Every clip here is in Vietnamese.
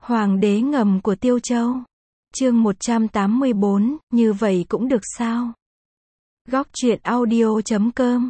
Hoàng đế ngầm của Tiêu Châu. Chương 184, như vậy cũng được sao? Góc truyện audio.com.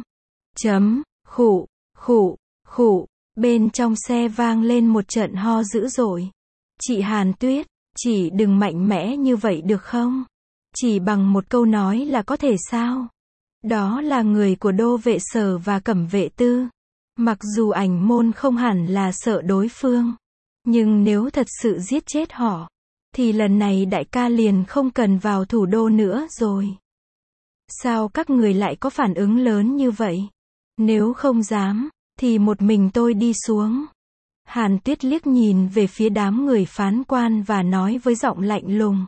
Khụ, khụ, khụ, bên trong xe vang lên một trận ho dữ dội. Chị Hàn Tuyết, chị đừng mạnh mẽ như vậy được không? Chỉ bằng một câu nói là có thể sao? Đó là người của Đô Vệ Sở và Cẩm Vệ Tư. Mặc dù Ảnh Môn không hẳn là sợ đối phương, nhưng nếu thật sự giết chết họ, thì lần này đại ca liền không cần vào thủ đô nữa rồi. Sao các người lại có phản ứng lớn như vậy? Nếu không dám, thì một mình tôi đi xuống. Hàn Tuyết liếc nhìn về phía đám người phán quan và nói với giọng lạnh lùng.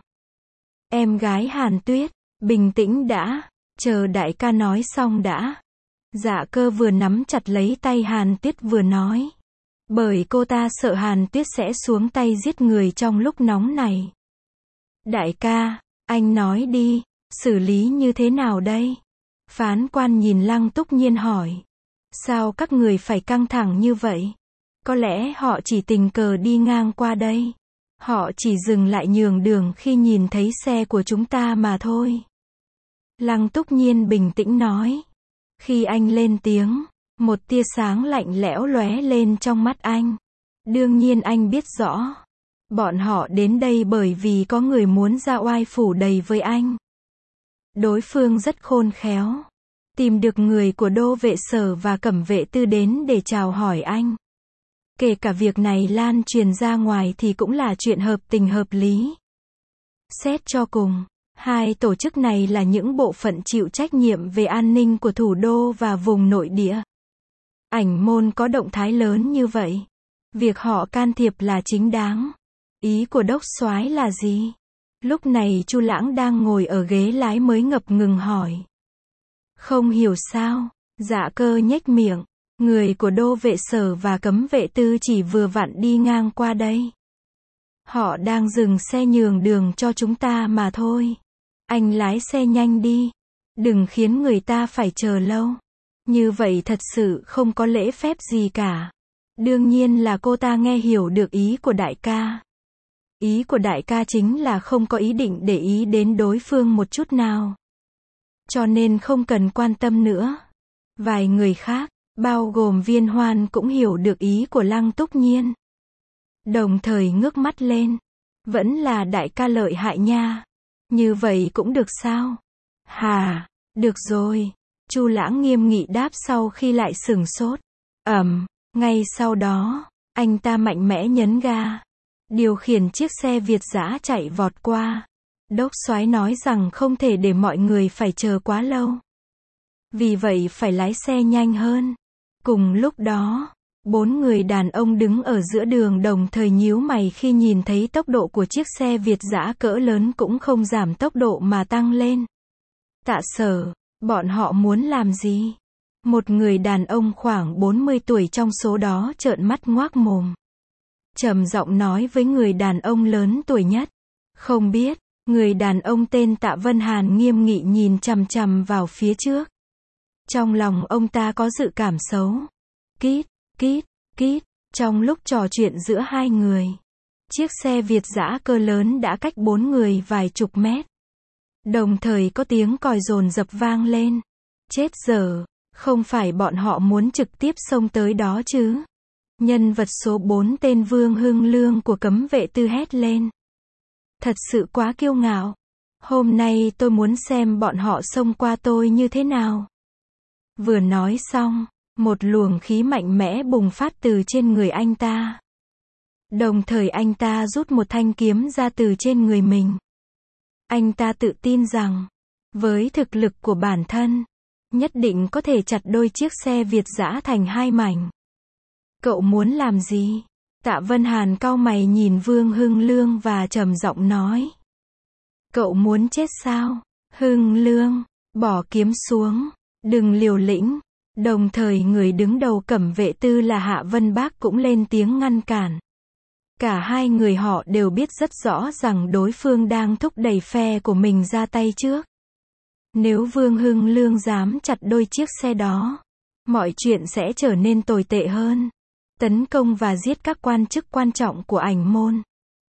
Em gái Hàn Tuyết, bình tĩnh đã, chờ đại ca nói xong đã. Dạ Cơ vừa nắm chặt lấy tay Hàn Tuyết vừa nói. Bởi cô ta sợ Hàn Tuyết sẽ xuống tay giết người trong lúc nóng này. Đại ca, anh nói đi, xử lý như thế nào đây? Phán quan nhìn Lăng Túc Nhiên hỏi. Sao các người phải căng thẳng như vậy? Có lẽ họ chỉ tình cờ đi ngang qua đây. Họ chỉ dừng lại nhường đường khi nhìn thấy xe của chúng ta mà thôi. Lăng Túc Nhiên bình tĩnh nói. Khi anh lên tiếng, một tia sáng lạnh lẽo lóe lên trong mắt anh. Đương nhiên anh biết rõ. Bọn họ đến đây bởi vì có người muốn ra oai phủ đầy với anh. Đối phương rất khôn khéo. Tìm được người của Đô Vệ Sở và Cẩm Vệ Tư đến để chào hỏi anh. Kể cả việc này lan truyền ra ngoài thì cũng là chuyện hợp tình hợp lý. Xét cho cùng, hai tổ chức này là những bộ phận chịu trách nhiệm về an ninh của thủ đô và vùng nội địa. Ảnh Môn có động thái lớn như vậy, việc họ can thiệp là chính đáng. Ý của đốc soái là gì? Lúc này Chu Lãng đang ngồi ở ghế lái mới ngập ngừng hỏi. Không hiểu sao? Dạ Cơ nhếch miệng. Người của Đô Vệ Sở và Cấm Vệ Tư chỉ vừa vặn đi ngang qua đây. Họ đang dừng xe nhường đường cho chúng ta mà thôi. Anh lái xe nhanh đi. Đừng khiến người ta phải chờ lâu. Như vậy thật sự không có lễ phép gì cả. Đương nhiên là cô ta nghe hiểu được ý của đại ca. Ý của đại ca chính là không có ý định để ý đến đối phương một chút nào. Cho nên không cần quan tâm nữa. Vài người khác, bao gồm Viên Hoan cũng hiểu được ý của Lăng Túc Nhiên. Đồng thời ngước mắt lên. Vẫn là đại ca lợi hại nha. Như vậy cũng được sao? Hà, được rồi. Chu Lãng nghiêm nghị đáp sau khi lại sửng sốt. Ngay sau đó, anh ta mạnh mẽ nhấn ga. Điều khiển chiếc xe Việt dã chạy vọt qua. Đốc soái nói rằng không thể để mọi người phải chờ quá lâu. Vì vậy phải lái xe nhanh hơn. Cùng lúc đó, 4 người đàn ông đứng ở giữa đường đồng thời nhíu mày khi nhìn thấy tốc độ của chiếc xe Việt dã cỡ lớn cũng không giảm tốc độ mà tăng lên. Tạ Sở, bọn họ muốn làm gì? Một người đàn ông khoảng 40 tuổi trong số đó trợn mắt ngoác mồm. Trầm giọng nói với người đàn ông lớn tuổi nhất. Không biết, người đàn ông tên Tạ Vân Hàn nghiêm nghị nhìn chằm chằm vào phía trước. Trong lòng ông ta có dự cảm xấu. Kít, kít, kít, trong lúc trò chuyện giữa hai người. Chiếc xe Việt dã cơ lớn đã cách 4 người vài chục mét. Đồng thời có tiếng còi dồn dập vang lên. Chết dở, không phải bọn họ muốn trực tiếp xông tới đó chứ? Nhân vật số 4 tên Vương Hưng Lương của Cấm Vệ Tư hét lên. Thật sự quá kiêu ngạo. Hôm nay tôi muốn xem bọn họ xông qua tôi như thế nào. Vừa nói xong, một luồng khí mạnh mẽ bùng phát từ trên người anh ta. Đồng thời anh ta rút một thanh kiếm ra từ trên người mình. Anh ta tự tin rằng, với thực lực của bản thân, nhất định có thể chặt đôi chiếc xe Việt dã thành hai mảnh. Cậu muốn làm gì? Tạ Vân Hàn cau mày nhìn Vương Hưng Lương và trầm giọng nói. Cậu muốn chết sao? Hưng Lương, bỏ kiếm xuống, đừng liều lĩnh. Đồng thời người đứng đầu Cẩm Vệ Tư là Hạ Vân Bác cũng lên tiếng ngăn cản. Cả hai người họ đều biết rất rõ rằng đối phương đang thúc đẩy phe của mình ra tay trước. Nếu Vương Hưng Lương dám chặt đôi chiếc xe đó, mọi chuyện sẽ trở nên tồi tệ hơn. Tấn công và giết các quan chức quan trọng của Ảnh Môn.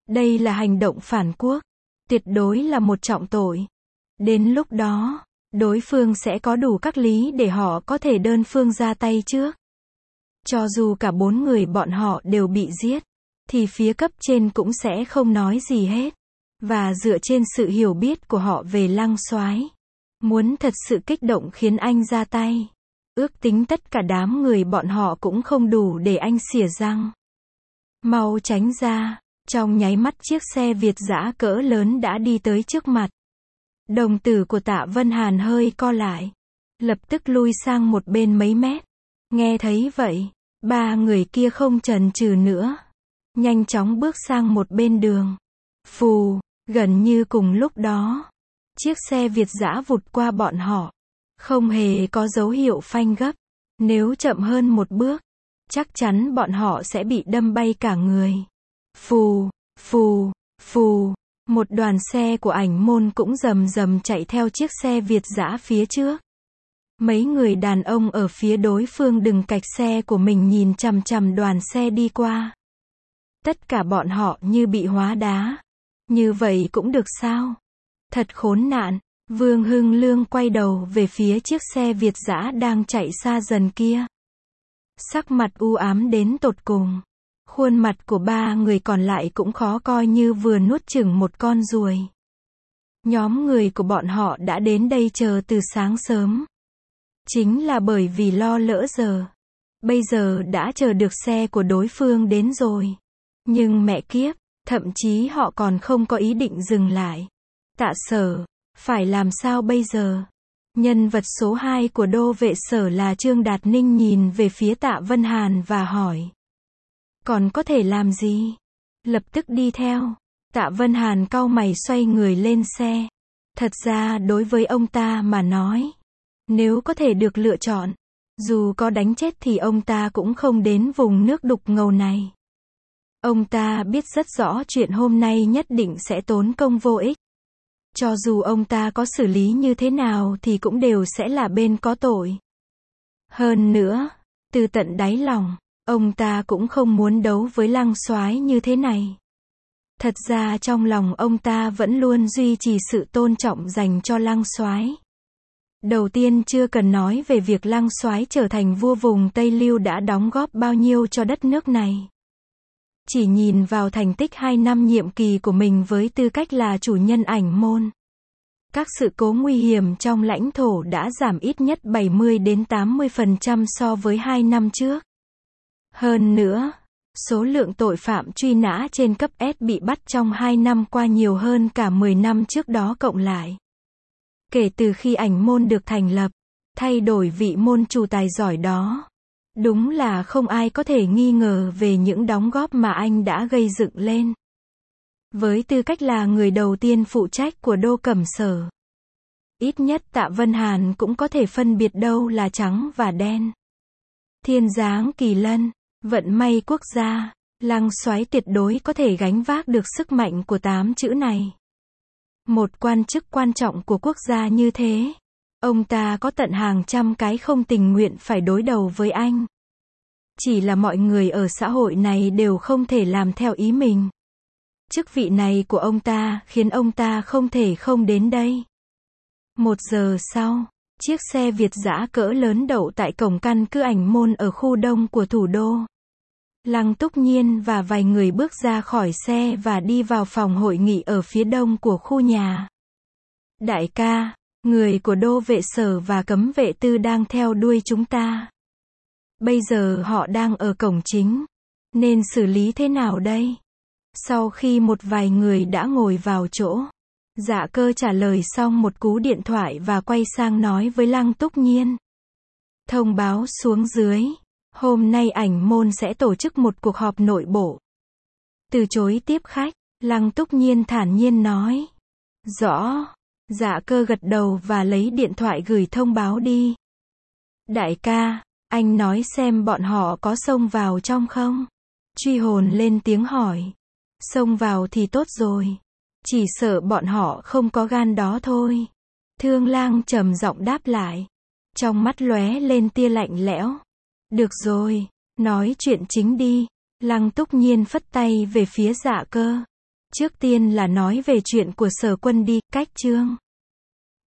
Đây là hành động phản quốc. Tuyệt đối là một trọng tội. Đến lúc đó, đối phương sẽ có đủ các lý để họ có thể đơn phương ra tay trước. Cho dù cả 4 người bọn họ đều bị giết, thì phía cấp trên cũng sẽ không nói gì hết. Và dựa trên sự hiểu biết của họ về Lăng Soái, muốn thật sự kích động khiến anh ra tay. Ước tính tất cả đám người bọn họ cũng không đủ để anh xỉa răng. Mau tránh ra. Trong nháy mắt chiếc xe Việt dã cỡ lớn đã đi tới trước mặt. Đồng tử của Tạ Vân Hàn hơi co lại. Lập tức lui sang một bên mấy mét. Nghe thấy vậy, 3 người kia không chần chừ nữa. Nhanh chóng bước sang một bên đường. Phù, gần như cùng lúc đó. Chiếc xe Việt dã vụt qua bọn họ. Không hề có dấu hiệu phanh gấp. Nếu chậm hơn một bước, chắc chắn bọn họ sẽ bị đâm bay cả người. Phù, phù, phù, một đoàn xe của Ảnh Môn cũng rầm rầm chạy theo chiếc xe Việt dã phía trước. Mấy người đàn ông ở phía đối phương đừng cạch xe của mình nhìn chằm chằm đoàn xe đi qua. Tất cả bọn họ như bị hóa đá. Như vậy cũng được sao? Thật khốn nạn. Vương Hưng Lương quay đầu về phía chiếc xe Việt dã đang chạy xa dần kia. Sắc mặt u ám đến tột cùng. Khuôn mặt của 3 người còn lại cũng khó coi như vừa nuốt chửng một con ruồi. Nhóm người của bọn họ đã đến đây chờ từ sáng sớm. Chính là bởi vì lo lỡ giờ. Bây giờ đã chờ được xe của đối phương đến rồi. Nhưng mẹ kiếp, thậm chí họ còn không có ý định dừng lại. Tạ Sở, phải làm sao bây giờ? Nhân vật số 2 của Đô Vệ Sở là Trương Đạt Ninh nhìn về phía Tạ Vân Hàn và hỏi. Còn có thể làm gì? Lập tức đi theo. Tạ Vân Hàn cau mày xoay người lên xe. Thật ra đối với ông ta mà nói, nếu có thể được lựa chọn, dù có đánh chết thì ông ta cũng không đến vùng nước đục ngầu này. Ông ta biết rất rõ chuyện hôm nay nhất định sẽ tốn công vô ích. Cho dù ông ta có xử lý như thế nào thì cũng đều sẽ là bên có tội. Hơn nữa, từ tận đáy lòng, ông ta cũng không muốn đấu với Lăng Soái như thế này. Thật ra trong lòng ông ta vẫn luôn duy trì sự tôn trọng dành cho Lăng Soái. Đầu tiên chưa cần nói về việc Lăng Soái trở thành vua vùng Tây Lưu đã đóng góp bao nhiêu cho đất nước này. Chỉ nhìn vào thành tích 2 năm nhiệm kỳ của mình với tư cách là chủ nhân Ảnh Môn. Các sự cố nguy hiểm trong lãnh thổ đã giảm ít nhất 70 đến 80% so với 2 năm trước. Hơn nữa, số lượng tội phạm truy nã trên cấp S bị bắt trong 2 năm qua nhiều hơn cả 10 năm trước đó cộng lại. Kể từ khi Ảnh Môn được thành lập, thay đổi vị môn chủ tài giỏi đó. Đúng là không ai có thể nghi ngờ về những đóng góp mà anh đã gây dựng lên. Với tư cách là người đầu tiên phụ trách của Đô Cẩm Sở, ít nhất Tạ Vân Hàn cũng có thể phân biệt đâu là trắng và đen. Thiên giáng kỳ lân, vận may quốc gia, Lăng Soái tuyệt đối có thể gánh vác được sức mạnh của 8 chữ này. Một quan chức quan trọng của quốc gia như thế, ông ta có tận hàng trăm cái không tình nguyện phải đối đầu với anh. Chỉ là mọi người ở xã hội này đều không thể làm theo ý mình. Chức vị này của ông ta khiến ông ta không thể không đến đây. 1 giờ sau, chiếc xe Việt dã cỡ lớn đậu tại cổng căn cứ Ảnh Môn ở khu đông của thủ đô. Lăng Túc Nhiên và vài người bước ra khỏi xe và đi vào phòng hội nghị ở phía đông của khu nhà. Đại ca, người của Đô Vệ Sở và Cấm Vệ Tư đang theo đuôi chúng ta. Bây giờ họ đang ở cổng chính. Nên xử lý thế nào đây? Sau khi một vài người đã ngồi vào chỗ, Dạ Cơ trả lời xong một cú điện thoại và quay sang nói với Lăng Túc Nhiên. Thông báo xuống dưới. Hôm nay Ảnh Môn sẽ tổ chức một cuộc họp nội bộ. Từ chối tiếp khách, Lăng Túc Nhiên thản nhiên nói. Rõ. Dạ Cơ gật đầu và lấy điện thoại gửi thông báo đi. Đại ca, anh nói xem bọn họ có xông vào trong không? Truy Hồn lên tiếng hỏi. Xông vào thì tốt rồi. Chỉ sợ bọn họ không có gan đó thôi. Thương Lang trầm giọng đáp lại. Trong mắt lóe lên tia lạnh lẽo. Được rồi, nói chuyện chính đi. Lăng Túc Nhiên phất tay về phía Dạ Cơ. Trước tiên là nói về chuyện của Sở Quân đi, cách chương